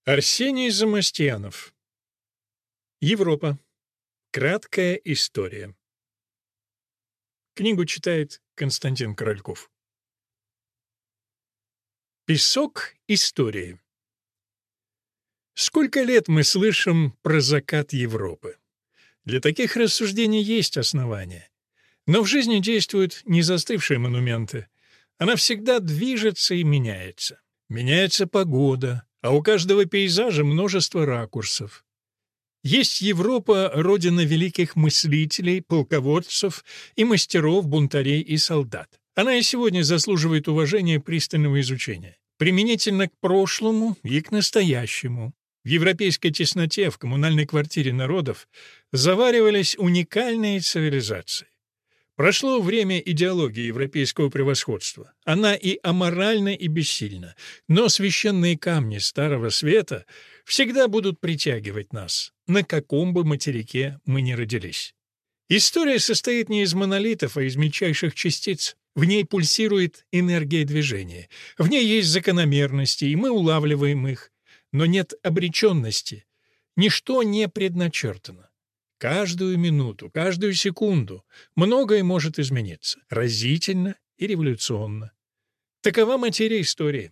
Арсений Замостьянов. Европа. Краткая история. Книгу читает Константин Корольков. Песок истории. Сколько лет мы слышим про закат Европы? Для таких рассуждений есть основания. Но в жизни действуют не застывшие монументы. Она всегда движется и меняется. Меняется погода, а у каждого пейзажа множество ракурсов. Есть Европа, родина великих мыслителей, полководцев и мастеров, бунтарей и солдат. Она и сегодня заслуживает уважения и пристального изучения. Применительно к прошлому и к настоящему. В европейской тесноте, в коммунальной квартире народов, заваривались уникальные цивилизации. Прошло время идеологии европейского превосходства. Она и аморальна, и бессильна. Но священные камни Старого Света всегда будут притягивать нас, на каком бы материке мы ни родились. История состоит не из монолитов, а из мельчайших частиц. В ней пульсирует энергия движения. В ней есть закономерности, и мы улавливаем их. Но нет обреченности. Ничто не предначертано. Каждую минуту, каждую секунду многое может измениться, разительно и революционно. Такова материя истории.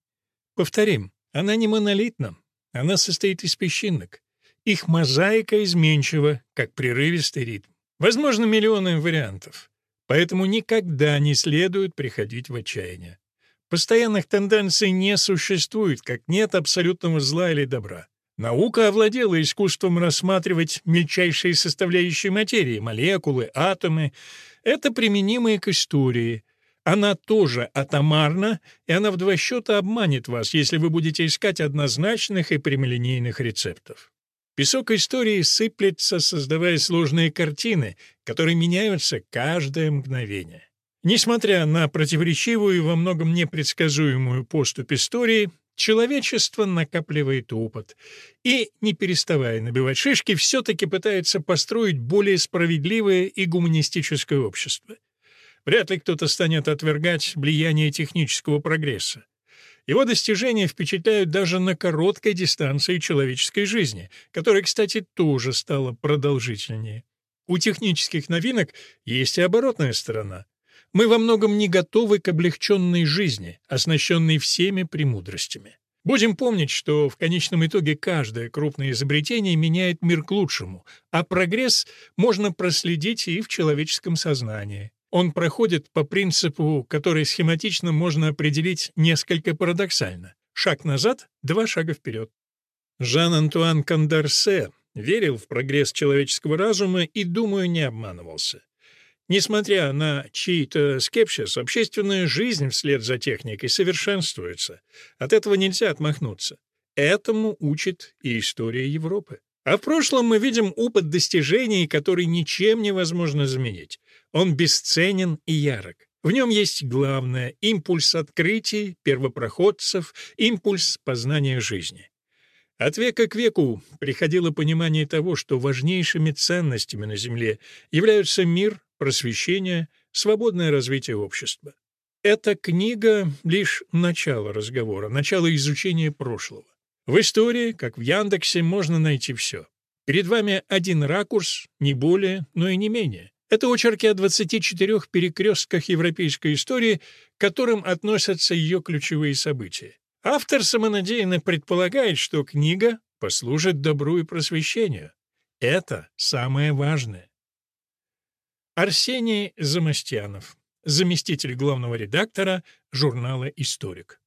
Повторим, она не монолитна, она состоит из песчинок. Их мозаика изменчива, как прерывистый ритм. Возможно, миллионы вариантов. Поэтому никогда не следует приходить в отчаяние. Постоянных тенденций не существует, как нет абсолютного зла или добра. Наука овладела искусством рассматривать мельчайшие составляющие материи, молекулы, атомы. Это применимо и к истории. Она тоже атомарна, и она в два счета обманет вас, если вы будете искать однозначных и прямолинейных рецептов. Песок истории сыплется, создавая сложные картины, которые меняются каждое мгновение. Несмотря на противоречивую и во многом непредсказуемую поступь истории, человечество накапливает опыт и, не переставая набивать шишки, все-таки пытается построить более справедливое и гуманистическое общество. Вряд ли кто-то станет отвергать влияние технического прогресса. Его достижения впечатляют даже на короткой дистанции человеческой жизни, которая, кстати, тоже стала продолжительнее. У технических новинок есть и оборотная сторона. Мы во многом не готовы к облегченной жизни, оснащенной всеми премудростями. Будем помнить, что в конечном итоге каждое крупное изобретение меняет мир к лучшему, а прогресс можно проследить и в человеческом сознании. Он проходит по принципу, который схематично можно определить несколько парадоксально. Шаг назад — два шага вперед. Жан-Антуан Кондорсе верил в прогресс человеческого разума и, думаю, не обманывался. Несмотря на чей-то скепсис, общественная жизнь вслед за техникой совершенствуется. От этого нельзя отмахнуться. Этому учит и история Европы. А в прошлом мы видим опыт достижений, который ничем невозможно заменить. Он бесценен и ярок. В нем есть главное — импульс открытий, первопроходцев, импульс познания жизни. От века к веку приходило понимание того, что важнейшими ценностями на Земле являются мир, просвещение, свободное развитие общества. Эта книга — лишь начало разговора, начало изучения прошлого. В истории, как в Яндексе, можно найти все. Перед вами один ракурс, не более, но и не менее. Это очерки о 24 перекрестках европейской истории, к которым относятся ее ключевые события. Автор самонадеянно предполагает, что книга послужит добру и просвещению. Это самое важное. Арсений Замостьянов, заместитель главного редактора журнала «Историк».